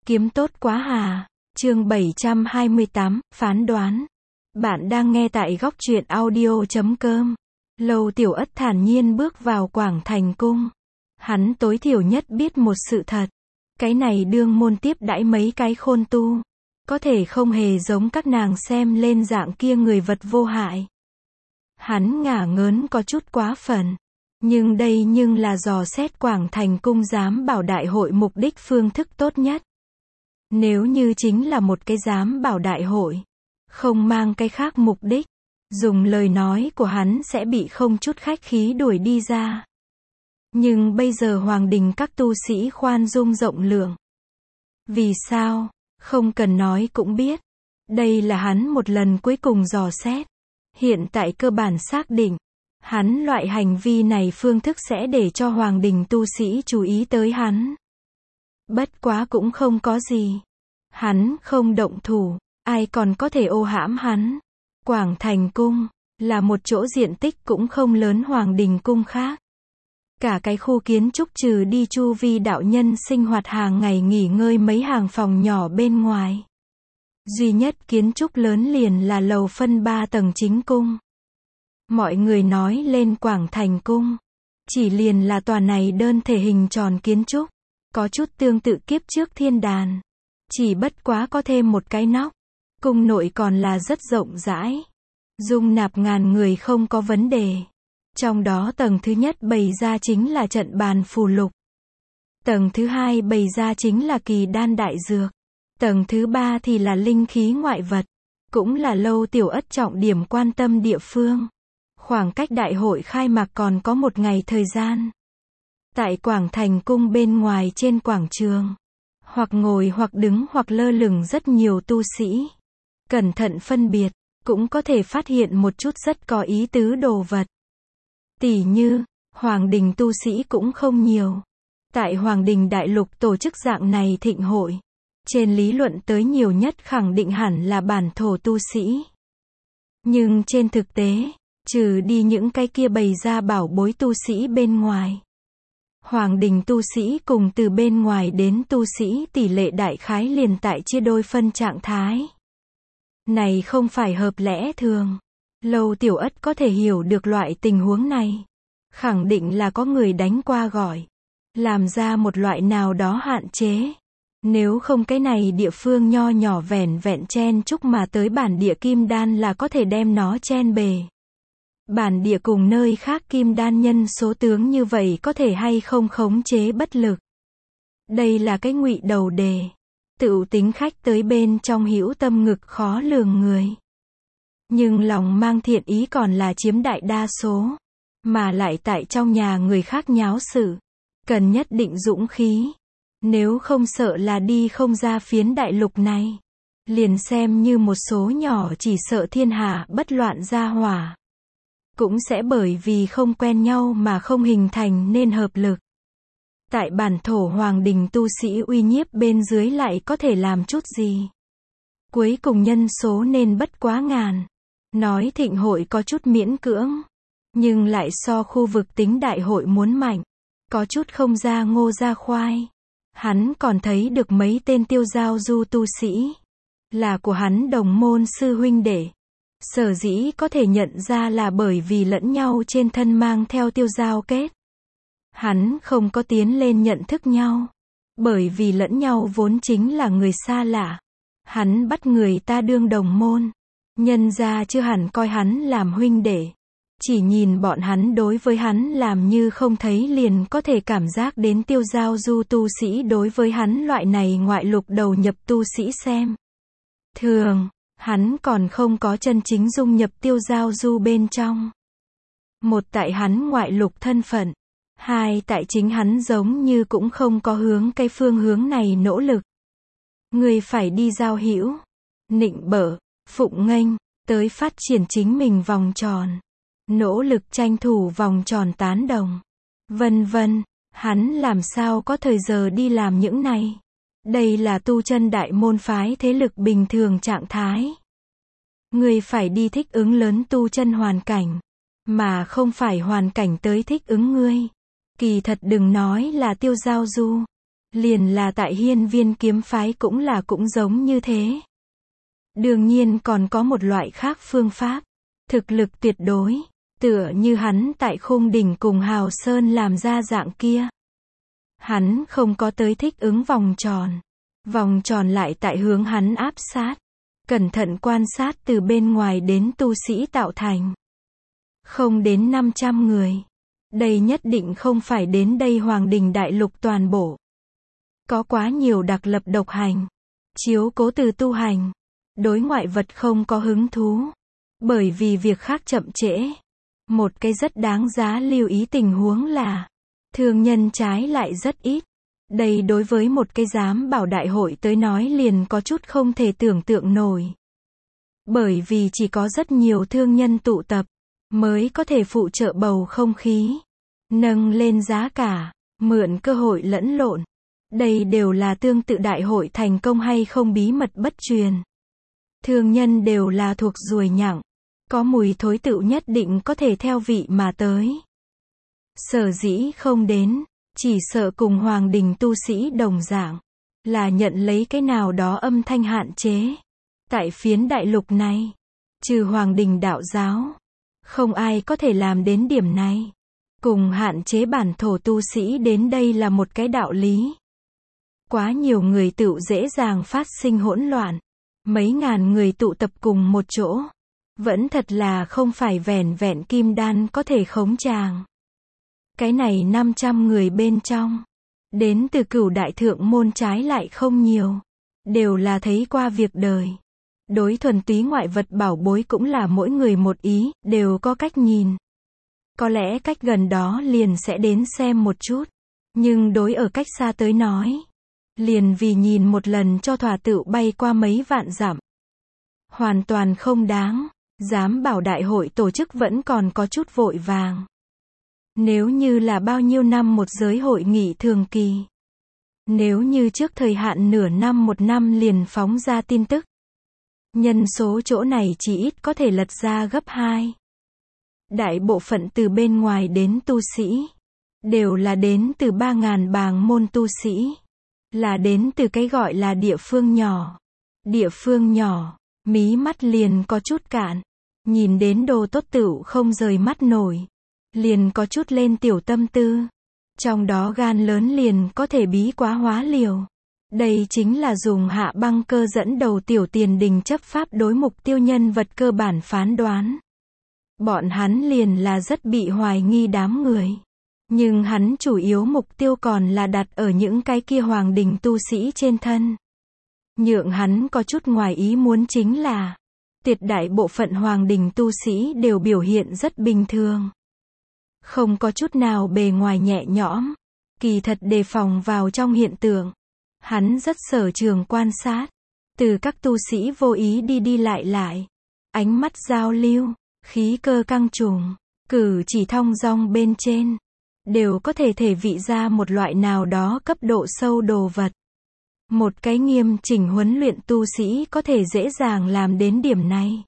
Kiếm tốt quá hà. Chương 728, phán đoán. Bạn đang nghe tại góc truyện audio.com. Lâu Tiểu Ất thản nhiên bước vào Quảng Thành Cung. Hắn tối thiểu nhất biết một sự thật. Cái này đương môn tiếp đãi mấy cái khôn tu. Có thể không hề giống các nàng xem lên dạng kia người vật vô hại. Hắn ngả ngớn có chút quá phần. Nhưng đây là dò xét Quảng Thành Cung giám bảo đại hội mục đích phương thức tốt nhất. Nếu như chính là một cái giám bảo đại hội, không mang cái khác mục đích, dùng lời nói của hắn sẽ bị không chút khách khí đuổi đi ra. Nhưng bây giờ hoàng đình các tu sĩ khoan dung rộng lượng. Vì sao? Không cần nói cũng biết. Đây là hắn một lần cuối cùng dò xét. Hiện tại cơ bản xác định. Hắn loại hành vi này phương thức sẽ để cho hoàng đình tu sĩ chú ý tới hắn. Bất quá cũng không có gì. Hắn không động thủ, ai còn có thể ô hãm hắn. Quảng Thành Cung là một chỗ diện tích cũng không lớn hoàng đình cung khác. Cả cái khu kiến trúc trừ đi chu vi đạo nhân sinh hoạt hàng ngày nghỉ ngơi mấy hàng phòng nhỏ bên ngoài. Duy nhất kiến trúc lớn liền là lầu phân 3 tầng chính cung. Mọi người nói lên Quảng Thành Cung, chỉ liền là tòa này đơn thể hình tròn kiến trúc, có chút tương tự kiếp trước thiên đàn. Chỉ bất quá có thêm một cái nóc. Cung nội còn là rất rộng rãi. Dung nạp ngàn người không có vấn đề. Trong đó tầng thứ nhất bày ra chính là trận bàn phù lục. Tầng thứ hai bày ra chính là kỳ đan đại dược. Tầng thứ ba thì là linh khí ngoại vật. Cũng là Lâu Tiểu Ất trọng điểm quan tâm địa phương. Khoảng cách đại hội khai mạc còn có một ngày thời gian. Tại Quảng Thành Cung bên ngoài trên quảng trường. Hoặc ngồi hoặc đứng hoặc lơ lửng rất nhiều tu sĩ. Cẩn thận phân biệt, cũng có thể phát hiện một chút rất có ý tứ đồ vật. Tỉ như, hoàng đình tu sĩ cũng không nhiều. Tại hoàng đình đại lục tổ chức dạng này thịnh hội. Trên lý luận tới nhiều nhất khẳng định hẳn là bản thổ tu sĩ. Nhưng trên thực tế, trừ đi những cái kia bày ra bảo bối tu sĩ bên ngoài. Hoàng đình tu sĩ cùng từ bên ngoài đến tu sĩ tỷ lệ đại khái liền tại chia đôi phân trạng thái. Này không phải hợp lẽ thường. Lâu Tiểu Ất có thể hiểu được loại tình huống này. Khẳng định là có người đánh qua gọi. Làm ra một loại nào đó hạn chế. Nếu không cái này địa phương nho nhỏ vẻn vẹn chen chúc mà tới bản địa kim đan là có thể đem nó chen bề. Bản địa cùng nơi khác kim đan nhân số tướng như vậy có thể hay không khống chế bất lực. Đây là cái ngụy đầu đề. Tựu tính khách tới bên trong hữu tâm ngực khó lường người. Nhưng lòng mang thiện ý còn là chiếm đại đa số. Mà lại tại trong nhà người khác nháo sự. Cần nhất định dũng khí. Nếu không sợ là đi không ra phiến đại lục này. Liền xem như một số nhỏ chỉ sợ thiên hạ bất loạn ra hỏa. Cũng sẽ bởi vì không quen nhau mà không hình thành nên hợp lực. Tại bản thổ hoàng đình tu sĩ uy nhiếp bên dưới lại có thể làm chút gì. Cuối cùng nhân số nên bất quá ngàn. Nói thịnh hội có chút miễn cưỡng. Nhưng lại so khu vực tính đại hội muốn mạnh. Có chút không ra ngô ra khoai. Hắn còn thấy được mấy tên tiêu giao du tu sĩ. Là của hắn đồng môn sư huynh đệ. Sở dĩ có thể nhận ra là bởi vì lẫn nhau trên thân mang theo tiêu giao kết. Hắn không có tiến lên nhận thức nhau. Bởi vì lẫn nhau vốn chính là người xa lạ. Hắn bắt người ta đương đồng môn. Nhân ra chưa hẳn coi hắn làm huynh đệ. Chỉ nhìn bọn hắn đối với hắn làm như không thấy liền có thể cảm giác đến tiêu giao du tu sĩ đối với hắn loại này ngoại lục đầu nhập tu sĩ xem. Thường. Hắn còn không có chân chính dung nhập tiêu giao du bên trong. Một tại hắn ngoại lục thân phận. Hai tại chính hắn giống như cũng không có hướng cái phương hướng này nỗ lực. Người phải đi giao hữu, nịnh bợ, phụng nghênh, tới phát triển chính mình vòng tròn. Nỗ lực tranh thủ vòng tròn tán đồng. Vân vân, hắn làm sao có thời giờ đi làm những này. Đây là tu chân đại môn phái thế lực bình thường trạng thái. Người phải đi thích ứng lớn tu chân hoàn cảnh, mà không phải hoàn cảnh tới thích ứng ngươi. Kỳ thật đừng nói là tiêu giao du, Liền là tại Hiên Viên kiếm phái cũng giống như thế. Đương nhiên còn có một loại khác phương pháp. Thực lực tuyệt đối. Tựa như hắn tại Khung Đỉnh cùng Hào Sơn làm ra dạng kia. Hắn không có tới thích ứng vòng tròn. Vòng tròn lại tại hướng hắn áp sát. Cẩn thận quan sát từ bên ngoài đến tu sĩ tạo thành. Không đến 500 người. Đây nhất định không phải đến đây Hoàng Đình Đại Lục toàn bộ. Có quá nhiều đặc lập độc hành. Chiếu cố từ tu hành. Đối ngoại vật không có hứng thú. Bởi vì việc khác chậm trễ. Một cái rất đáng giá lưu ý tình huống là thương nhân trái lại rất ít. Đây đối với một cái giám bảo đại hội tới nói liền có chút không thể tưởng tượng nổi. Bởi vì chỉ có rất nhiều thương nhân tụ tập, mới có thể phụ trợ bầu không khí, nâng lên giá cả, mượn cơ hội lẫn lộn. Đây đều là tương tự đại hội thành công hay không bí mật bất truyền. Thương nhân đều là thuộc ruồi nhặng, có mùi thối tựu nhất định có thể theo vị mà tới. Sở dĩ không đến, chỉ sợ cùng Hoàng Đình tu sĩ đồng dạng, là nhận lấy cái nào đó âm thanh hạn chế. Tại phiến đại lục này, trừ Hoàng Đình đạo giáo, không ai có thể làm đến điểm này. Cùng hạn chế bản thổ tu sĩ đến đây là một cái đạo lý. Quá nhiều người tựu dễ dàng phát sinh hỗn loạn. Mấy ngàn người tụ tập cùng một chỗ. Vẫn thật là không phải vẻn vẹn kim đan có thể khống tràng. Cái này 500 người bên trong. Đến từ Cửu đại thượng môn trái lại không nhiều. Đều là thấy qua việc đời. Đối thuần túy ngoại vật bảo bối cũng là mỗi người một ý, đều có cách nhìn. Có lẽ cách gần đó liền sẽ đến xem một chút. Nhưng đối ở cách xa tới nói. Liền vì nhìn một lần cho thỏa tựu bay qua mấy vạn dặm. Hoàn toàn không đáng. Giám bảo đại hội tổ chức vẫn còn có chút vội vàng. Nếu như là bao nhiêu năm một giới hội nghị thường kỳ. Nếu như trước thời hạn nửa năm một năm liền phóng ra tin tức. Nhân số chỗ này chỉ ít có thể lật ra gấp 2. Đại bộ phận từ bên ngoài đến tu sĩ. Đều là đến từ 3.000 bàng môn tu sĩ. Là đến từ cái gọi là địa phương nhỏ. Địa phương nhỏ, mí mắt liền có chút cạn. Nhìn đến đồ tốt tựu không rời mắt nổi. Liền có chút lên tiểu tâm tư. Trong đó gan lớn liền có thể bí quá hóa liều. Đây chính là dùng Hạ Băng Cơ dẫn đầu tiểu tiền đình chấp pháp đối mục tiêu nhân vật cơ bản phán đoán. Bọn hắn liền là rất bị hoài nghi đám người. Nhưng hắn chủ yếu mục tiêu còn là đặt ở những cái kia Hoàng Đình tu sĩ trên thân. Nhượng hắn có chút ngoài ý muốn chính là tuyệt đại bộ phận Hoàng Đình tu sĩ đều biểu hiện rất bình thường. Không có chút nào bề ngoài nhẹ nhõm. Kỳ thật đề phòng vào trong hiện tượng. Hắn rất sở trường quan sát. Từ các tu sĩ vô ý đi lại. Ánh mắt giao lưu, khí cơ căng trùng, cử chỉ thong dong bên trên. Đều có thể thể vị ra một loại nào đó cấp độ sâu đồ vật. Một cái nghiêm chỉnh huấn luyện tu sĩ có thể dễ dàng làm đến điểm này.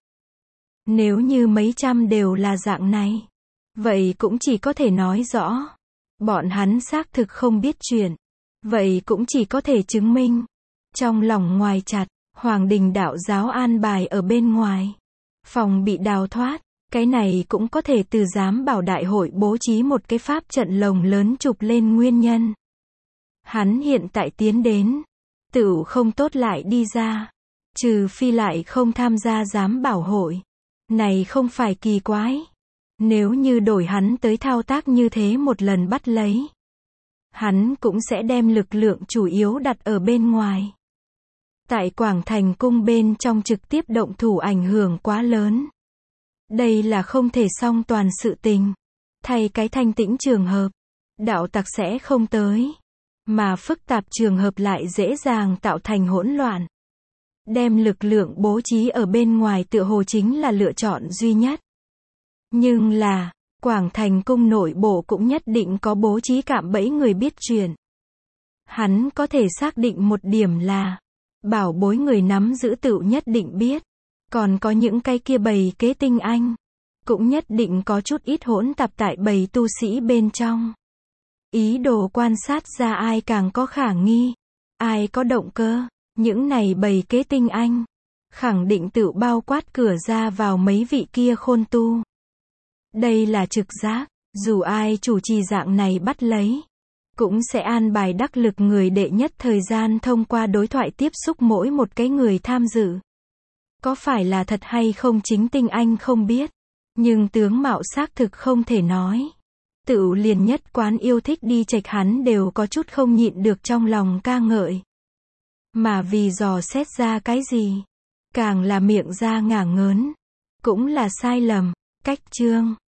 Nếu như mấy trăm đều là dạng này. Vậy cũng chỉ có thể nói rõ. Bọn hắn xác thực không biết chuyện. Vậy cũng chỉ có thể chứng minh. Trong lòng ngoài chặt, Hoàng Đình đạo giáo an bài ở bên ngoài. Phòng bị đào thoát. Cái này cũng có thể từ giám bảo đại hội bố trí một cái pháp trận lồng lớn chụp lên nguyên nhân. Hắn hiện tại tiến đến. Tựu không tốt lại đi ra. Trừ phi lại không tham gia giám bảo hội. Này không phải kỳ quái. Nếu như đổi hắn tới thao tác như thế một lần bắt lấy. Hắn cũng sẽ đem lực lượng chủ yếu đặt ở bên ngoài. Tại Quảng Thành cung bên trong trực tiếp động thủ ảnh hưởng quá lớn. Đây là không thể song toàn sự tình. Thay cái thanh tĩnh trường hợp. Đạo tặc sẽ không tới. Mà phức tạp trường hợp lại dễ dàng tạo thành hỗn loạn. Đem lực lượng bố trí ở bên ngoài tựa hồ chính là lựa chọn duy nhất. Nhưng là, Quảng Thành cung nội bộ cũng nhất định có bố trí cạm bẫy người biết chuyện. Hắn có thể xác định một điểm là, bảo bối người nắm giữ tựu nhất định biết. Còn có những cái kia bầy kế tinh anh, cũng nhất định có chút ít hỗn tạp tại bầy tu sĩ bên trong. Ý đồ quan sát ra ai càng có khả nghi, ai có động cơ. Những này bầy kế tinh anh, khẳng định tự bao quát cửa ra vào mấy vị kia khôn tu. Đây là trực giác, dù ai chủ trì dạng này bắt lấy, cũng sẽ an bài đắc lực người đệ nhất thời gian thông qua đối thoại tiếp xúc mỗi một cái người tham dự. Có phải là thật hay không chính tinh anh không biết, nhưng tướng mạo xác thực không thể nói. Tựu liền nhất quán yêu thích đi chệch hắn đều có chút không nhịn được trong lòng ca ngợi. Mà vì dò xét ra cái gì, càng là miệng ra ngả ngớn, cũng là sai lầm. Cách chương